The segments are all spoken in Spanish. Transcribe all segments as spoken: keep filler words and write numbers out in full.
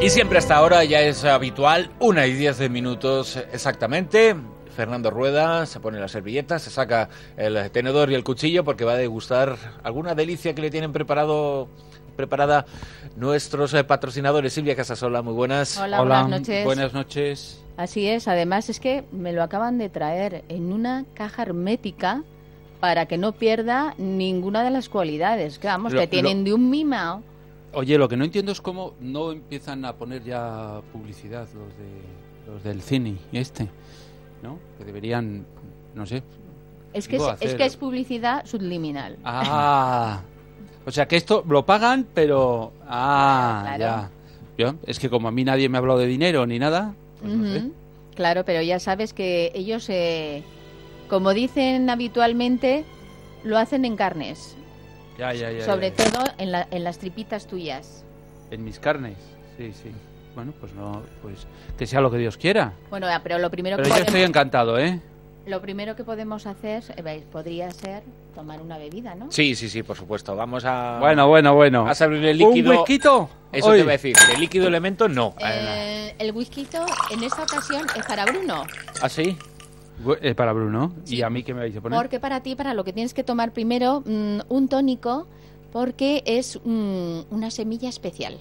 Y siempre hasta ahora ya es habitual, una y diez minutos exactamente. Fernando Rueda se pone las servilletas, se saca el tenedor y el cuchillo porque va a degustar alguna delicia que le tienen preparado preparada nuestros eh, patrocinadores. Silvia Casasola, muy buenas. Hola, Hola, buenas noches. Buenas noches. Así es, además es que me lo acaban de traer en una caja hermética para que no pierda ninguna de las cualidades. Que vamos, Lo- que tienen lo- de un mimao. Oye, lo que no entiendo es cómo no empiezan a poner ya publicidad los de los del cine y este, ¿no? Que deberían, no sé. Es que es, digo, es hacer- que es publicidad subliminal. Ah, o sea que esto lo pagan, pero ah, Claro, ya. claro. Yo, es que como a mí nadie me ha hablado de dinero ni nada, pues no sé. Ujú. Claro, pero ya sabes que ellos, eh, como dicen habitualmente, lo hacen en carnes. Ya, ya, ya. sobre ya, ya. todo en, la- en las tripitas tuyas. En mis carnes. Sí, sí. Bueno, pues no, pues que sea lo que Dios quiera. Bueno, ah, pero lo primero Pero que yo podemos, estoy encantado, ¿eh? lo primero que podemos hacer eh, veis, podría ser tomar una bebida, ¿no? Sí, sí, sí, por supuesto. Vamos a... Bueno, bueno, bueno. Vas a abrir el líquido. ¿Un whisky? Eso Hoy. te iba a decir. ¿El líquido elemento? No. Eh, el whisky en esta ocasión es para Bruno, ¿Ah, sí? Bu- eh, para Bruno. Sí. ¿Y a mí qué me vais a poner? porque para ti, para lo que tienes que tomar primero, mm, un tónico, porque es mm, una semilla especial.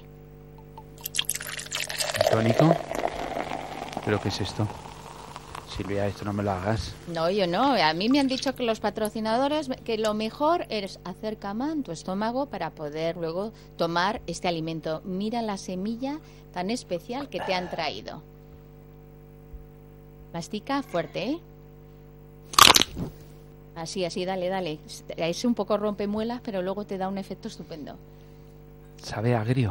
¿Un tónico? ¿Pero qué es esto? Silvia, esto no me lo hagas. No, yo no. A mí me han dicho que los patrocinadores que lo mejor es hacer cama en tu estómago para poder luego tomar este alimento. Mira la semilla tan especial que te han traído. Mastica fuerte, ¿eh? Así, así, dale, dale. Es un poco rompemuelas, pero luego te da un efecto estupendo. Sabe agrio.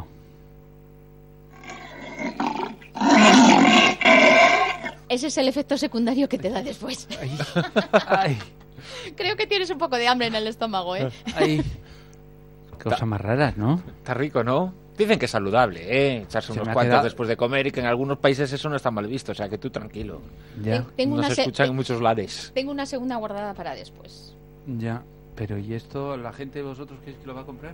Ese es el efecto secundario que te da después. Ay, ay, Creo que tienes un poco de hambre en el estómago, ¿eh? ay. Cosas más raras, ¿no? Está rico, ¿no? Dicen que es saludable, ¿eh? Echarse Se unos me ha cuantos quedado- después de comer y que en algunos países eso no está mal visto. O sea, que tú tranquilo. Ya, Tengo No una se se- escucha en muchos lares. Tengo una segunda guardada para después. ya. Pero ¿y esto, la gente de vosotros, qué es que lo va a comprar?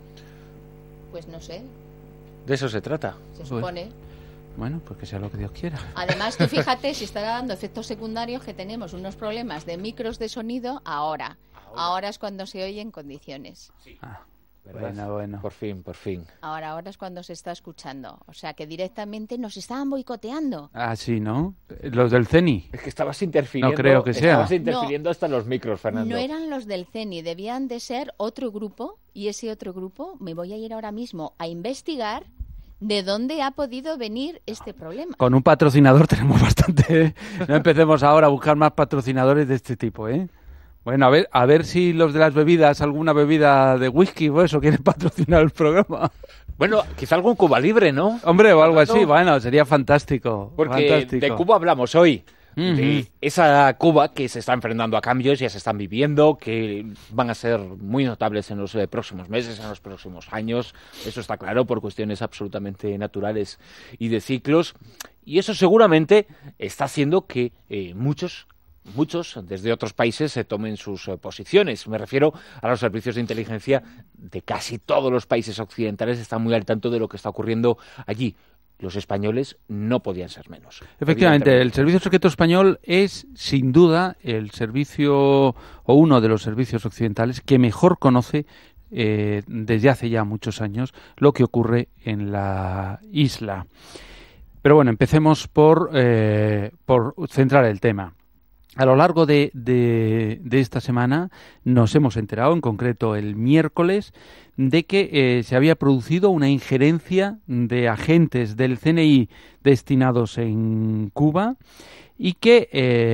Pues no sé, De eso se trata. se Pues- supone. Bueno, pues que sea lo que Dios quiera. Además, tú fíjate si está dando efectos secundarios que tenemos unos problemas de micros de sonido ahora. Ahora es cuando se oye en condiciones. Ah, ¿Verdad? bueno, bueno. Por fin, por fin. Ahora, ahora es cuando se está escuchando. O sea que directamente nos estaban boicoteando. Ah, sí, ¿no? Los del CENI. Es que estabas interfiriendo. No creo que sea. Estabas interfiriendo hasta los micros, Fernando. No eran los del CENI, debían de ser otro grupo. Y ese otro grupo, me voy a ir ahora mismo a investigar de dónde ha podido venir este problema. Con un patrocinador tenemos bastante, ¿eh? No empecemos ahora a buscar más patrocinadores de este tipo, ¿eh? Bueno, a ver, a ver si los de las bebidas, alguna bebida de whisky o eso, quieren patrocinar el programa. Bueno, quizá algún Cuba Libre, ¿no? Hombre, o algo así, No. bueno, sería fantástico. Porque fantástico. de Cuba hablamos hoy. De Ujú. esa Cuba que se está enfrentando a cambios, ya se están viviendo, que van a ser muy notables en los eh, próximos meses, en los próximos años. Eso está claro, por cuestiones absolutamente naturales y de ciclos. Y eso seguramente está haciendo que eh, muchos muchos desde otros países se tomen sus eh, posiciones. Me refiero a los servicios de inteligencia de casi todos los países occidentales, están muy al tanto de lo que está ocurriendo allí. Los españoles no podían ser menos. Efectivamente, el Evidentemente. Servicio Secreto Español es, sin duda, el servicio o uno de los servicios occidentales que mejor conoce eh, desde hace ya muchos años lo que ocurre en la isla. Pero bueno, empecemos por, eh, por centrar el tema. A lo largo de, de, de esta semana nos hemos enterado, en concreto el miércoles, de que eh, se había producido una injerencia de agentes del C N I destinados en Cuba y que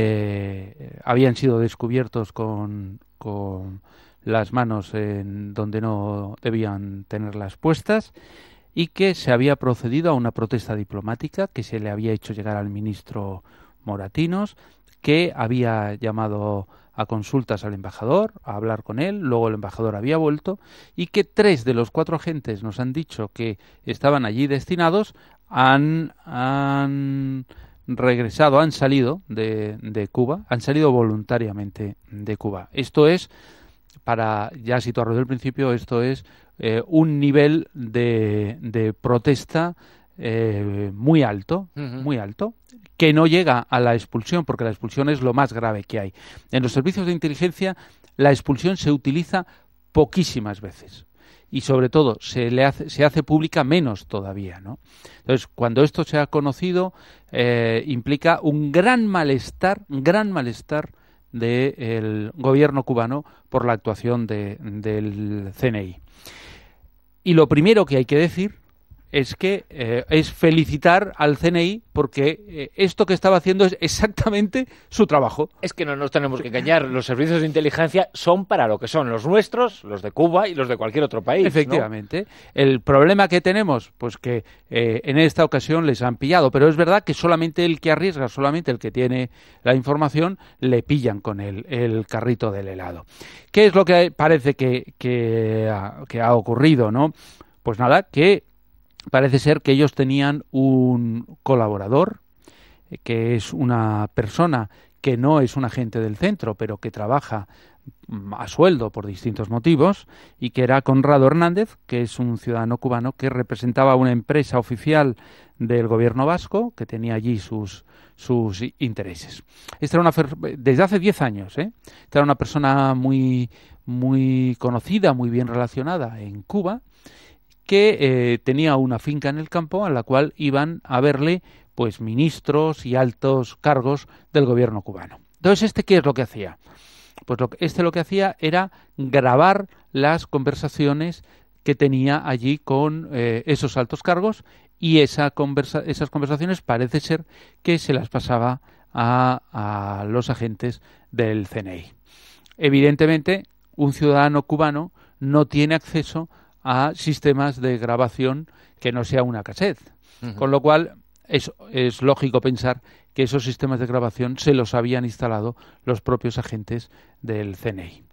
eh, habían sido descubiertos con, con las manos en donde no debían tenerlas puestas y que se había procedido a una protesta diplomática que se le había hecho llegar al ministro Moratinos, que había llamado a consultas al embajador, a hablar con él, luego el embajador había vuelto y que tres de los cuatro agentes nos han dicho que estaban allí destinados, han, han regresado, han salido de, de Cuba, han salido voluntariamente de Cuba. Esto es, para ya situarlo desde el principio, esto es eh, un nivel de, de protesta eh, muy alto, Uh-huh. muy alto, que no llega a la expulsión, porque la expulsión es lo más grave que hay. En los servicios de inteligencia, la expulsión se utiliza poquísimas veces. Y sobre todo, se le hace, se hace pública menos todavía, ¿no? Entonces, cuando esto se ha conocido, eh, implica un gran malestar, un gran malestar del gobierno cubano por la actuación de, del C N I. Y lo primero que hay que decir es que eh, es felicitar al C N I porque eh, esto que estaba haciendo es exactamente su trabajo. Es que no nos tenemos que engañar, los servicios de inteligencia son para lo que son, los nuestros, los de Cuba y los de cualquier otro país, Efectivamente. ¿No? El problema que tenemos, pues que eh, en esta ocasión les han pillado, pero es verdad que solamente el que arriesga, solamente el que tiene la información, le pillan con el, el carrito del helado. ¿Qué es lo que parece que, que, ha, que ha ocurrido, no? Pues nada, que parece ser que ellos tenían un colaborador, eh, que es una persona que no es un agente del centro, pero que trabaja mm, a sueldo por distintos motivos, y que era Conrado Hernández, que es un ciudadano cubano que representaba una empresa oficial del gobierno vasco, que tenía allí sus, sus intereses. Esta era una desde hace diez años, ¿eh? Esta era una persona muy, muy conocida, muy bien relacionada en Cuba, que eh, tenía una finca en el campo a la cual iban a verle pues ministros y altos cargos del gobierno cubano. Entonces, ¿este qué es lo que hacía? Pues lo, este lo que hacía era grabar las conversaciones que tenía allí con eh, esos altos cargos, y esa conversa, esas conversaciones parece ser que se las pasaba a, a los agentes del C N I. Evidentemente, un ciudadano cubano no tiene acceso a sistemas de grabación que no sea una cassette. Uh-huh. Con lo cual es, es lógico pensar que esos sistemas de grabación se los habían instalado los propios agentes del C N I.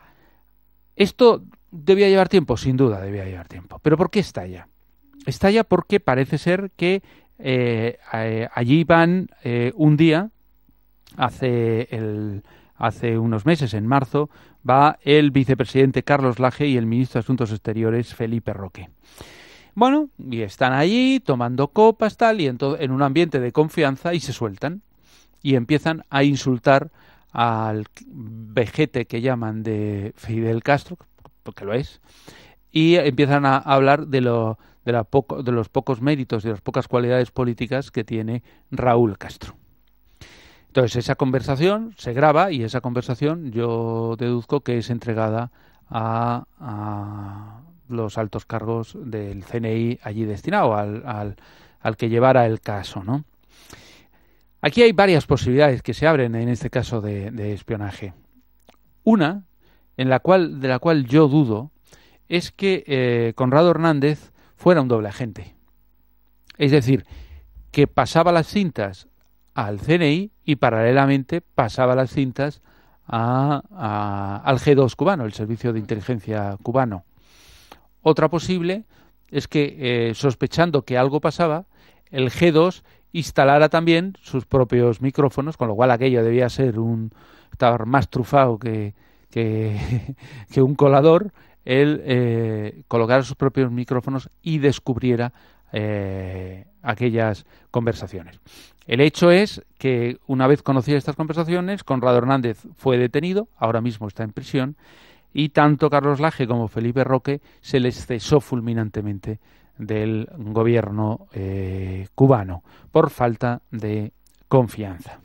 ¿Esto debía llevar tiempo? Sin duda debía llevar tiempo. ¿Pero por qué estalla? Estalla porque parece ser que eh, eh, allí van eh, un día, hace el... Hace unos meses, en marzo, va el vicepresidente Carlos Laje y el ministro de Asuntos Exteriores Felipe Roque. Bueno, y están allí tomando copas, tal, y en, todo, en un ambiente de confianza, y se sueltan. Y empiezan a insultar al vejete que llaman de Fidel Castro, porque lo es, y empiezan a hablar de, lo, de, la poco, de los pocos méritos y las pocas cualidades políticas que tiene Raúl Castro. Entonces, esa conversación se graba, y esa conversación yo deduzco que es entregada a, a los altos cargos del C N I allí destinado, al, al, al que llevara el caso, ¿no? Aquí hay varias posibilidades que se abren en este caso de, de espionaje. Una, en la cual, de la cual yo dudo, es que eh, Conrado Hernández fuera un doble agente. Es decir, que pasaba las cintas al C N I y paralelamente pasaba las cintas a, a, al G dos cubano, el Servicio de Inteligencia cubano. Otra posible es que, eh, sospechando que algo pasaba, el G dos instalara también sus propios micrófonos, con lo cual aquello debía ser un estar más trufado que, que, que un colador, él eh, colocara sus propios micrófonos y descubriera eh, aquellas conversaciones. El hecho es que, una vez conocida estas conversaciones, Conrado Hernández fue detenido, ahora mismo está en prisión, y tanto Carlos Laje como Felipe Roque se les cesó fulminantemente del gobierno eh, cubano por falta de confianza.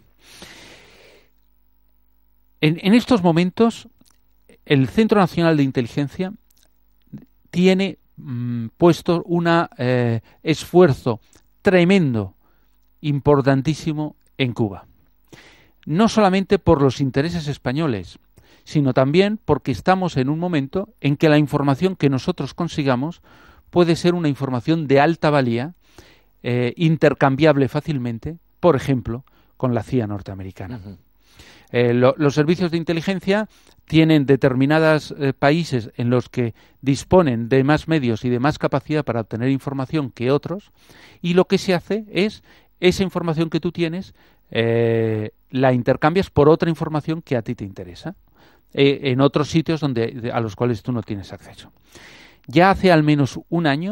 En, en estos momentos, el Centro Nacional de Inteligencia tiene mm, puesto un eh, esfuerzo tremendo, importantísimo en Cuba. No solamente por los intereses españoles, sino también porque estamos en un momento en que la información que nosotros consigamos puede ser una información de alta valía, eh, intercambiable fácilmente, por ejemplo, con la C I A norteamericana. Uh-huh. Eh, lo, los servicios de inteligencia tienen determinados eh, países en los que disponen de más medios y de más capacidad para obtener información que otros, y lo que se hace es esa información que tú tienes eh, la intercambias por otra información que a ti te interesa, eh, en otros sitios donde a los cuales tú no tienes acceso. Ya hace al menos un año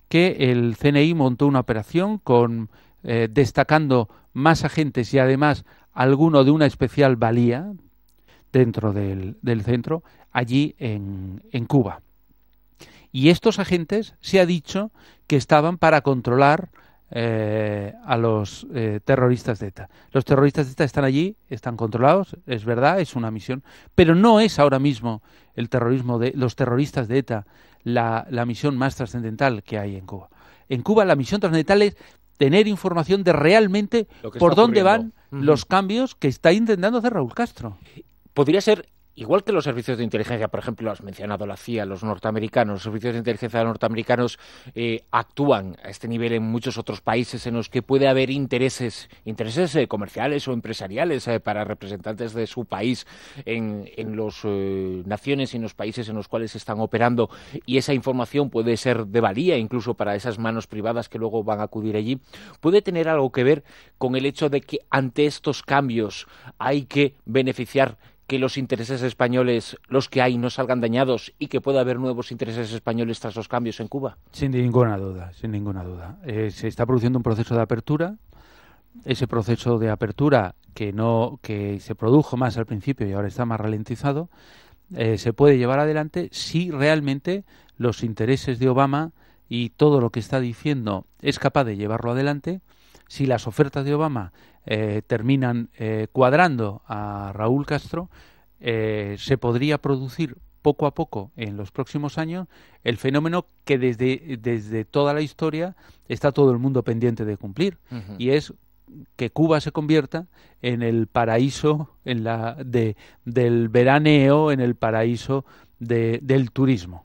que el C N I montó una operación con eh, destacando más agentes y además alguno de una especial valía dentro del, del centro, allí en, en Cuba. Y estos agentes se ha dicho que estaban para controlar eh, a los eh, terroristas de ETA. Los terroristas de ETA están allí, están controlados, es verdad, es una misión, pero no es ahora mismo el terrorismo de los terroristas de ETA la, la misión más trascendental que hay en Cuba. En Cuba la misión trascendental es tener información de realmente por dónde van uh-huh. los cambios que está intentando hacer Raúl Castro. Podría ser, igual que los servicios de inteligencia, por ejemplo, has mencionado la C I A, los norteamericanos, los servicios de inteligencia norteamericanos eh, actúan a este nivel en muchos otros países en los que puede haber intereses, intereses eh, comerciales o empresariales eh, para representantes de su país en, en las eh, naciones y en los países en los cuales están operando, y esa información puede ser de valía incluso para esas manos privadas que luego van a acudir allí. ¿Puede tener algo que ver con el hecho de que ante estos cambios hay que beneficiar que los intereses españoles, los que hay, no salgan dañados y que pueda haber nuevos intereses españoles tras los cambios en Cuba? Sin ninguna duda, sin ninguna duda. Eh, se está produciendo un proceso de apertura. Ese proceso de apertura que no que se produjo más al principio y ahora está más ralentizado, eh, se puede llevar adelante si realmente los intereses de Obama y todo lo que está diciendo es capaz de llevarlo adelante. Si las ofertas de Obama eh, terminan eh, cuadrando a Raúl Castro, eh, se podría producir poco a poco en los próximos años el fenómeno que desde, desde toda la historia está todo el mundo pendiente de cumplir, uh-huh. y es que Cuba se convierta en el paraíso en la, de, del veraneo, en el paraíso de, del turismo.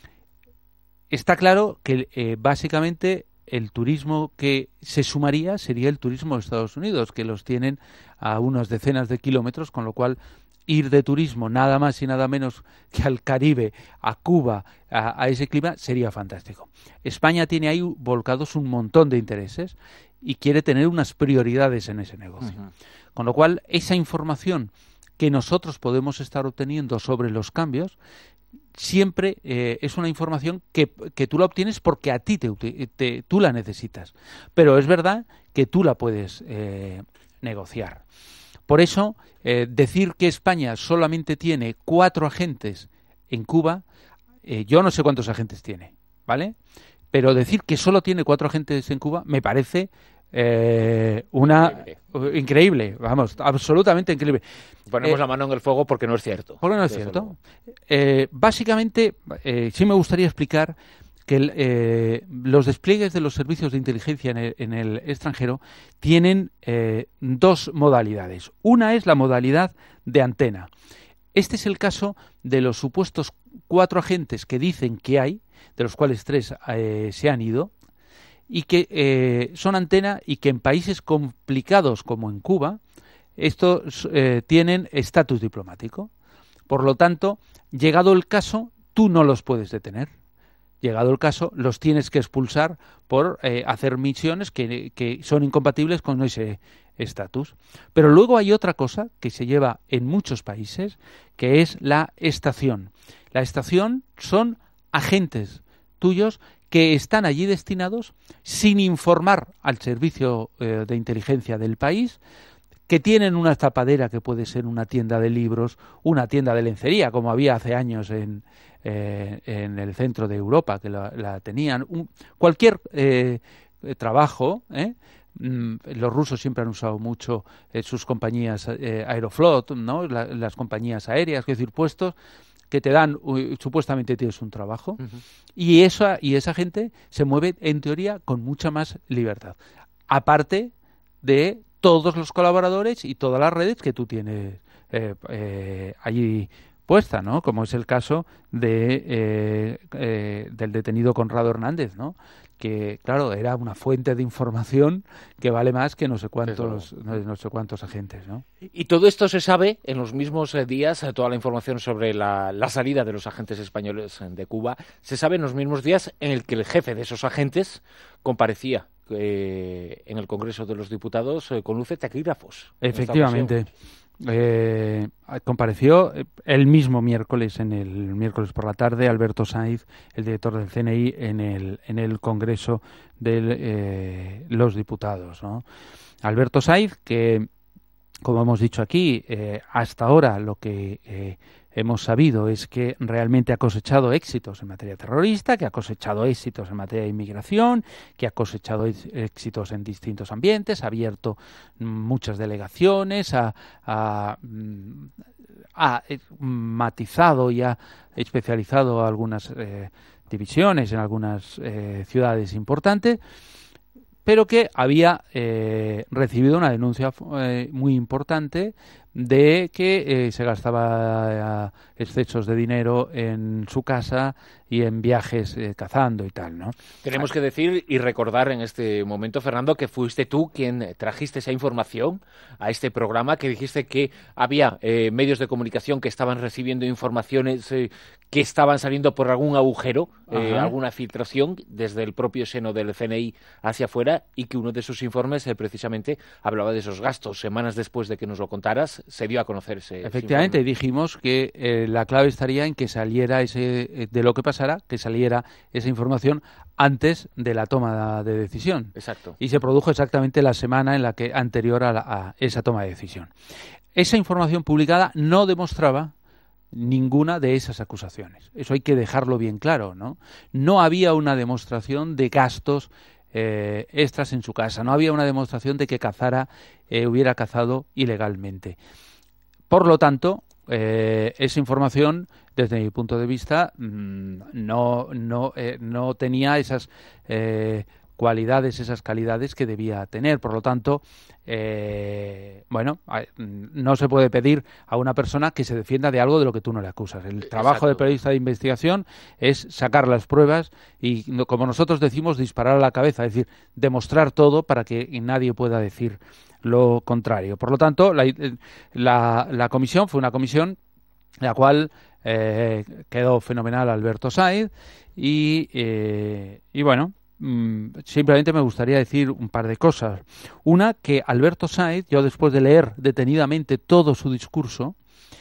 Está claro que eh, básicamente el turismo que se sumaría sería el turismo de Estados Unidos, que los tienen a unas decenas de kilómetros, con lo cual ir de turismo nada más y nada menos que al Caribe, a Cuba, a, a ese clima, sería fantástico. España tiene ahí volcados un montón de intereses y quiere tener unas prioridades en ese negocio. Uh-huh. Con lo cual, esa información que nosotros podemos estar obteniendo sobre los cambios siempre eh, es una información que, que tú la obtienes porque a ti te, te, tú la necesitas. Pero es verdad que tú la puedes eh, negociar. Por eso, eh, decir que España solamente tiene cuatro agentes en Cuba, eh, yo no sé cuántos agentes tiene, ¿vale? Pero decir que solo tiene cuatro agentes en Cuba me parece eh, una increíble. increíble, vamos, absolutamente increíble. Ponemos eh, la mano en el fuego porque no es cierto. Porque no es cierto. Eh, básicamente, eh, sí me gustaría explicar que el, eh, los despliegues de los servicios de inteligencia en el, en el extranjero tienen eh, dos modalidades. Una es la modalidad de antena. Este es el caso de los supuestos cuatro agentes que dicen que hay, de los cuales tres eh, se han ido, y que eh, son antena y que en países complicados como en Cuba, estos eh, tienen estatus diplomático. Por lo tanto, llegado el caso, tú no los puedes detener. Llegado el caso, los tienes que expulsar por eh, hacer misiones que, que son incompatibles con ese estatus. Pero luego hay otra cosa que se lleva en muchos países, que es la estación. La estación son agentes tuyos que están allí destinados sin informar al servicio eh, de inteligencia del país, que tienen una tapadera que puede ser una tienda de libros, una tienda de lencería, como había hace años en, eh, en el centro de Europa, que la, la tenían. Un, cualquier eh, trabajo, ¿eh? Mm, los rusos siempre han usado mucho eh, sus compañías eh, Aeroflot, ¿no? La, las compañías aéreas, es decir, puestos que te dan, uh, supuestamente tienes un trabajo, uh-huh. y, esa, y esa gente se mueve, en teoría, con mucha más libertad. Aparte de todos los colaboradores y todas las redes que tú tienes eh, eh, allí puesta, ¿no? Como es el caso de eh, eh, del detenido Conrado Hernández, ¿no? Que, claro, era una fuente de información que vale más que no sé cuántos no, no sé cuántos agentes, ¿no? Y todo esto se sabe en los mismos días, toda la información sobre la, la salida de los agentes españoles de Cuba, se sabe en los mismos días en el que el jefe de esos agentes comparecía Eh, en el Congreso de los Diputados eh, con luces taquígrafos. Efectivamente, eh, compareció el mismo miércoles, en el miércoles por la tarde, Alberto Saiz, el director del C N I, en el, en el Congreso de eh, los Diputados, ¿no? Alberto Saiz, que, como hemos dicho aquí, eh, hasta ahora lo que eh, hemos sabido es que realmente ha cosechado éxitos en materia terrorista, que ha cosechado éxitos en materia de inmigración, que ha cosechado éxitos en distintos ambientes, ha abierto muchas delegaciones, ha, ha, ha matizado y ha especializado algunas eh, divisiones en algunas eh, ciudades importantes, pero que había eh, recibido una denuncia eh, muy importante de que eh, se gastaba eh, excesos de dinero en su casa y en viajes eh, cazando y tal, ¿no? Tenemos que decir y recordar en este momento, Fernando, que fuiste tú quien trajiste esa información a este programa, que dijiste que había eh, medios de comunicación que estaban recibiendo informaciones eh, que estaban saliendo por algún agujero, eh, alguna filtración desde el propio seno del C N I hacia afuera, y que uno de sus informes eh, precisamente hablaba de esos gastos. Semanas después de que nos lo contaras, se dio a conocer ese Efectivamente, ese dijimos que eh, la clave estaría en que saliera ese, eh, de lo que pasara, que saliera esa información antes de la toma de decisión. Exacto. Y se produjo exactamente la semana en la que anterior a, la, a esa toma de decisión. Esa información publicada no demostraba ninguna de esas acusaciones. Eso hay que dejarlo bien claro, ¿no? No había una demostración de gastos eh, extras en su casa, no había una demostración de que cazara, eh, hubiera cazado ilegalmente. Por lo tanto, eh, esa información, desde mi punto de vista, mmm, no, no, eh, no tenía esas eh, cualidades, esas calidades que debía tener. Por lo tanto, eh, bueno, no se puede pedir a una persona que se defienda de algo de lo que tú no le acusas. El trabajo Exacto. de periodista de investigación es sacar las pruebas y, como nosotros decimos, disparar a la cabeza, es decir, demostrar todo para que nadie pueda decir lo contrario. Por lo tanto, la, la, la comisión fue una comisión en la cual eh, quedó fenomenal Alberto Saiz y, eh, y bueno, simplemente me gustaría decir un par de cosas. Una, que Alberto Saiz, yo después de leer detenidamente todo su discurso,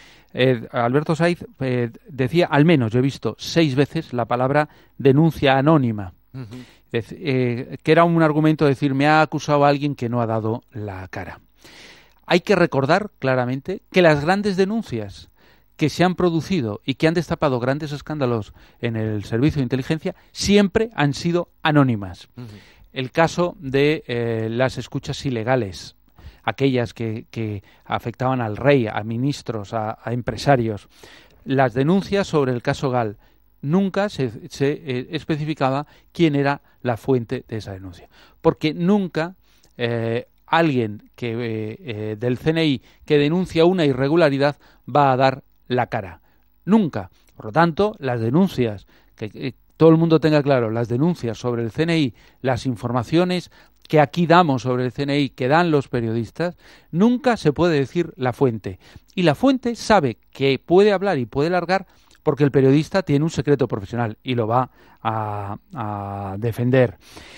eh, Alberto Saiz eh, decía, al menos yo he visto seis veces la palabra denuncia anónima, uh-huh. de, eh, que era un argumento de decir, me ha acusado a alguien que no ha dado la cara. Hay que recordar claramente que las grandes denuncias que se han producido y que han destapado grandes escándalos en el servicio de inteligencia siempre han sido anónimas. Uh-huh. El caso de eh, las escuchas ilegales, aquellas que, que afectaban al rey, a ministros, a, a empresarios. Las denuncias sobre el caso Gal, nunca se, se eh, especificaba quién era la fuente de esa denuncia, porque nunca eh, alguien que eh, eh, del C N I que denuncia una irregularidad va a dar la cara. Nunca. Por lo tanto, las denuncias, que, que todo el mundo tenga claro, las denuncias sobre el C N I, las informaciones que aquí damos sobre el C N I, que dan los periodistas, nunca se puede decir la fuente. Y la fuente sabe que puede hablar y puede largar porque el periodista tiene un secreto profesional y lo va a, a defender.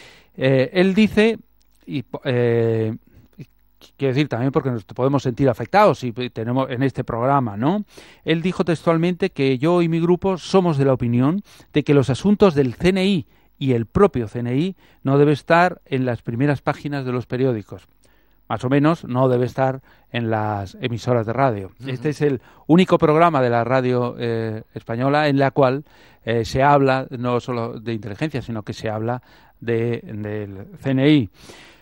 Eh, él dice, y eh, quiero decir también porque nos podemos sentir afectados y tenemos en este programa, ¿no? Él dijo textualmente que yo y mi grupo somos de la opinión de que los asuntos del C N I y el propio C N I no debe estar en las primeras páginas de los periódicos. Más o menos no debe estar en las emisoras de radio. Uh-huh. Este es el único programa de la radio eh, española en la cual eh, se habla no solo de inteligencia, sino que se habla de, del C N I.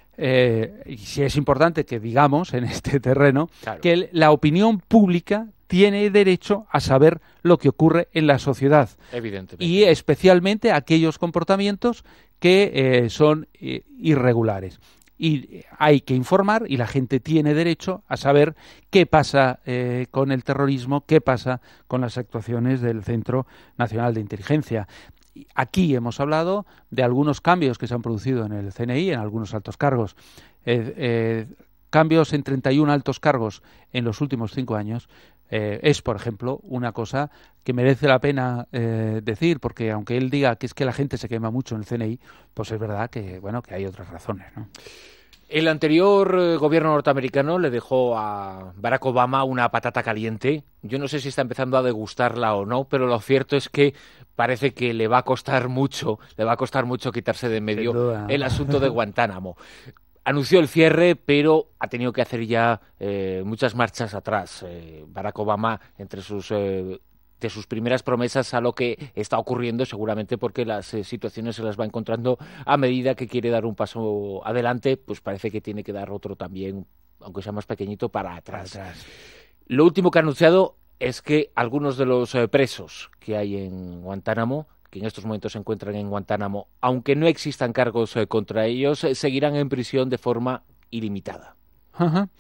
Eh, y sí es importante que digamos en este terreno claro. que la opinión pública tiene derecho a saber lo que ocurre en la sociedad. Evidentemente. Y especialmente aquellos comportamientos que eh, son eh, irregulares. Y hay que informar y la gente tiene derecho a saber qué pasa eh, con el terrorismo, qué pasa con las actuaciones del Centro Nacional de Inteligencia. Aquí hemos hablado de algunos cambios que se han producido en el C N I, en algunos altos cargos. Eh, eh, cambios en treinta y uno altos cargos en los últimos cinco años eh, es, por ejemplo, una cosa que merece la pena eh, decir, porque aunque él diga que es que la gente se quema mucho en el C N I, pues es verdad que, bueno, que hay otras razones, ¿no? El anterior eh, gobierno norteamericano le dejó a Barack Obama una patata caliente. Yo no sé si está empezando a degustarla o no, pero lo cierto es que parece que le va a costar mucho, le va a costar mucho quitarse de en medio el asunto de Guantánamo. Anunció el cierre, pero ha tenido que hacer ya eh, muchas marchas atrás. Eh, Barack Obama, entre sus... Eh, de sus primeras promesas a lo que está ocurriendo, seguramente porque las eh, situaciones se las va encontrando a medida que quiere dar un paso adelante, pues parece que tiene que dar otro también, aunque sea más pequeñito, para atrás. Para atrás. Lo último que ha anunciado es que algunos de los eh, presos que hay en Guantánamo, que en estos momentos se encuentran en Guantánamo, aunque no existan cargos eh, contra ellos, eh, seguirán en prisión de forma ilimitada. Ajá.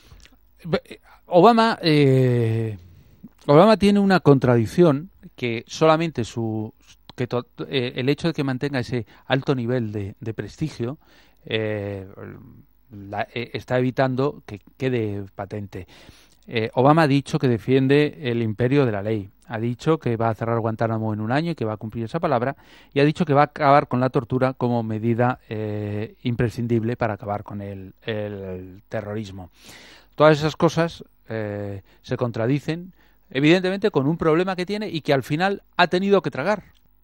Obama... Eh... Obama tiene una contradicción que solamente su que to, eh, el hecho de que mantenga ese alto nivel de, de prestigio eh, la, eh, está evitando que quede patente. Eh, Obama ha dicho que defiende el imperio de la ley, ha dicho que va a cerrar Guantánamo en un año y que va a cumplir esa palabra, y ha dicho que va a acabar con la tortura como medida eh, imprescindible para acabar con el, el terrorismo. Todas esas cosas eh, se contradicen, evidentemente con un problema que tiene y que al final ha tenido que tragar.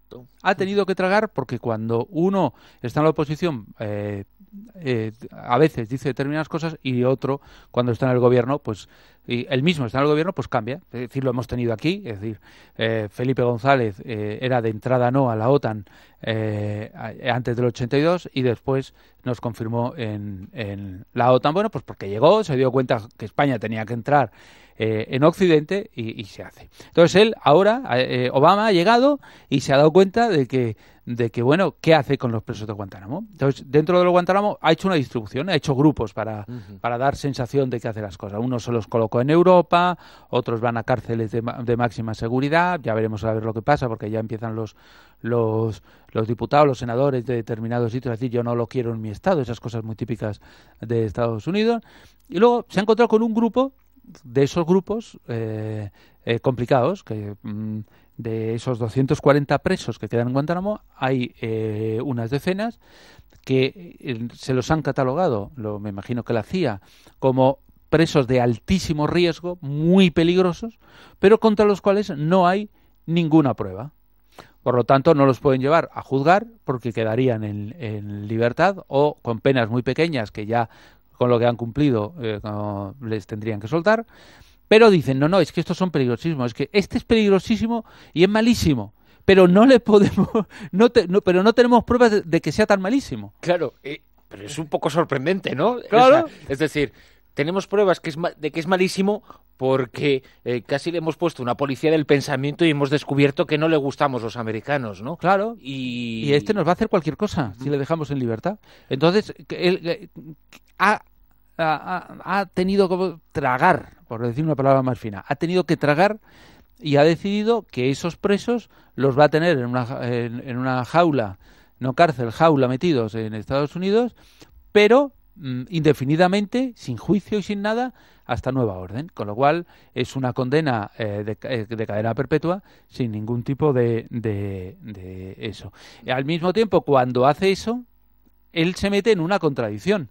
Ha tenido que tragar porque cuando uno está en la oposición eh, eh, a veces dice determinadas cosas y otro cuando está en el gobierno, pues y el mismo está en el gobierno, pues cambia. Es decir, lo hemos tenido aquí, es decir, eh, Felipe González eh, era de entrada no a la OTAN eh, antes del ochenta y dos y después nos confirmó en, en la OTAN, bueno, pues porque llegó, se dio cuenta que España tenía que entrar Eh, en Occidente y, y se hace. Entonces él ahora, eh, Obama ha llegado y se ha dado cuenta de que, de que, bueno, ¿qué hace con los presos de Guantánamo? Entonces, dentro de los Guantánamo ha hecho una distribución, ha hecho grupos para, uh-huh. para dar sensación de que hace las cosas. Unos se los colocó en Europa, otros van a cárceles de, de máxima seguridad, ya veremos a ver lo que pasa porque ya empiezan los los los diputados, los senadores de determinados sitios a decir yo no lo quiero en mi estado, esas cosas muy típicas de Estados Unidos. Y luego se ha encontrado con un grupo de esos grupos eh, eh, complicados, que mm, de esos doscientos cuarenta presos que quedan en Guantánamo, hay eh, unas decenas que eh, se los han catalogado, lo, me imagino que la C I A, como presos de altísimo riesgo, muy peligrosos, pero contra los cuales no hay ninguna prueba. Por lo tanto, no los pueden llevar a juzgar porque quedarían en, en libertad o con penas muy pequeñas que ya con lo que han cumplido eh, les tendrían que soltar, pero dicen, no, no, es que estos son peligrosísimos, es que este es peligrosísimo y es malísimo, pero no le podemos, no, te, no pero no tenemos pruebas de, de que sea tan malísimo. Claro, eh, pero es un poco sorprendente, ¿no? Claro. O sea, es decir, tenemos pruebas que es ma- de que es malísimo porque eh, casi le hemos puesto una policía del pensamiento y hemos descubierto que no le gustamos los americanos, ¿no? Claro, y, y este nos va a hacer cualquier cosa si le dejamos en libertad. Entonces, él ha, ha, ha tenido que tragar, por decir una palabra más fina, ha tenido que tragar y ha decidido que esos presos los va a tener en una, en, en una jaula, no cárcel, jaula metidos en Estados Unidos, pero indefinidamente, sin juicio y sin nada, hasta nueva orden, con lo cual es una condena eh, de, de cadena perpetua sin ningún tipo de, de, de eso. Y al mismo tiempo, cuando hace eso, él se mete en una contradicción.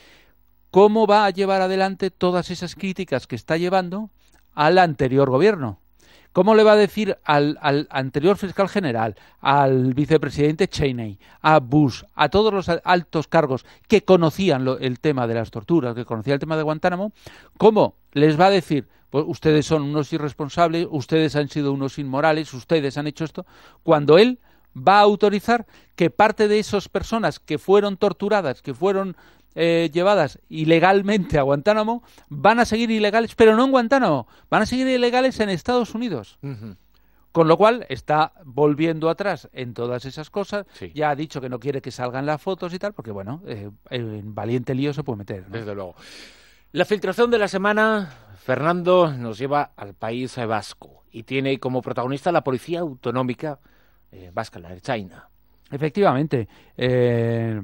¿Cómo va a llevar adelante todas esas críticas que está llevando al anterior gobierno? ¿Cómo le va a decir al, al anterior fiscal general, al vicepresidente Cheney, a Bush, a todos los altos cargos que conocían lo, el tema de las torturas, que conocían el tema de Guantánamo, cómo les va a decir, pues ustedes son unos irresponsables, ustedes han sido unos inmorales, ustedes han hecho esto, cuando él va a autorizar que parte de esas personas que fueron torturadas, que fueron Eh, llevadas ilegalmente a Guantánamo, van a seguir ilegales, pero no en Guantánamo, van a seguir ilegales en Estados Unidos. Uh-huh. Con lo cual está volviendo atrás en todas esas cosas. Sí. Ya ha dicho que no quiere que salgan las fotos y tal, porque bueno, eh, en valiente lío se puede meter, ¿no? Desde luego. La filtración de la semana, Fernando, nos lleva al País Vasco y tiene como protagonista la Policía Autonómica eh, Vasca, la Ertzaintza. Efectivamente. Eh...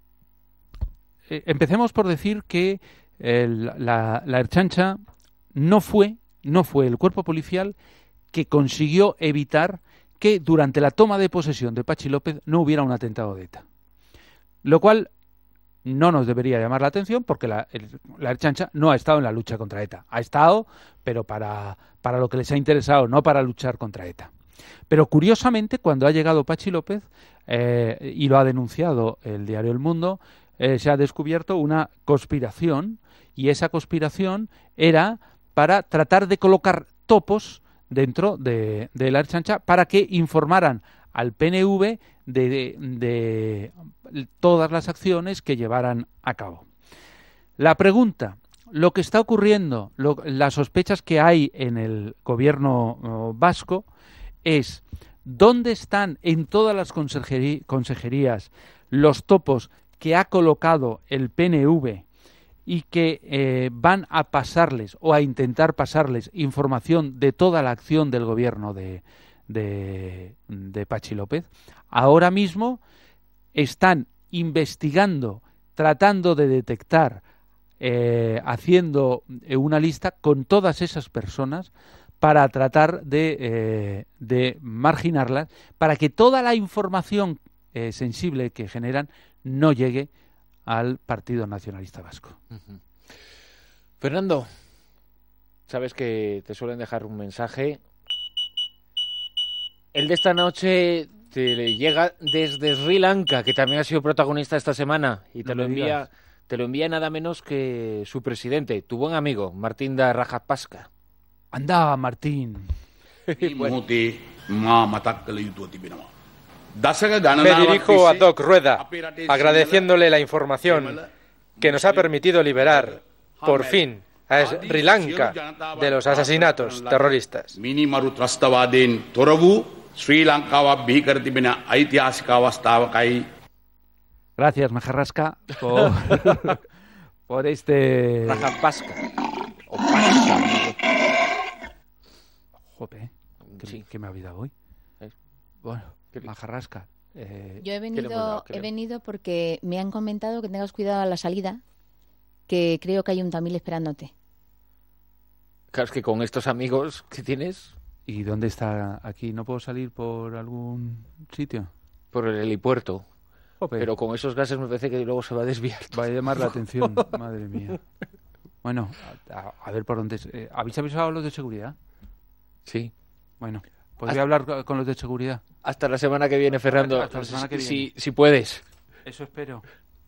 Empecemos por decir que eh, la, la Ertzaintza no fue, no fue el cuerpo policial que consiguió evitar que durante la toma de posesión de Patxi López no hubiera un atentado de ETA. Lo cual no nos debería llamar la atención porque la, el, la Ertzaintza no ha estado en la lucha contra ETA. Ha estado, pero para, para lo que les ha interesado, no para luchar contra ETA. Pero curiosamente, cuando ha llegado Patxi López, eh, y lo ha denunciado el diario El Mundo, eh, se ha descubierto una conspiración, y esa conspiración era para tratar de colocar topos dentro de, de la Ertzaintza para que informaran al P N V de, de, de todas las acciones que llevaran a cabo. La pregunta, lo que está ocurriendo, lo, las sospechas que hay en el gobierno uh, vasco es dónde están en todas las consejerí, consejerías los topos que ha colocado el P N V y que eh, van a pasarles o a intentar pasarles información de toda la acción del gobierno de, de, de Patxi López. Ahora mismo están investigando, tratando de detectar, eh, haciendo una lista con todas esas personas para tratar de, eh, de marginarlas, para que toda la información eh, sensible que generan no llegue al Partido Nacionalista Vasco. Uh-huh. Fernando, sabes que te suelen dejar un mensaje. El de esta noche te llega desde Sri Lanka, que también ha sido protagonista esta semana, y te No lo me envía, digas. te lo envía nada menos que su presidente, tu buen amigo, Martín da Rajapaksa. Anda, Martín. Bueno. Me dirijo a Doc Rueda, agradeciéndole la información que nos ha permitido liberar, por fin, a Sri Lanka de los asesinatos terroristas. Gracias, Majarrasca, por, por este... Rajapaksa. O Pasca. Jope, ¿qué, Sí. qué me ha habido hoy? ¿Eh? Bueno, ¿Qué- Majarrasca. Eh, Yo he le hemos dado? venido, ¿Qué he le- venido porque me han comentado que tengas cuidado a la salida, que creo que hay un tamil esperándote. Claro, es que con estos amigos que tienes ¿Y dónde está aquí? ¿No puedo salir por algún sitio? por el helipuerto, Jope, pero con esos gases me parece que luego se va a desviar. va a llamar la atención, madre mía. Bueno, a, a- a ver por dónde... es. Eh, ¿Habéis avisado a los de seguridad? Sí. Bueno, ¿podría hablar co- con los de seguridad? Hasta la semana que viene, Fernando. Hasta la semana que Si- viene. si- si puedes. Eso espero.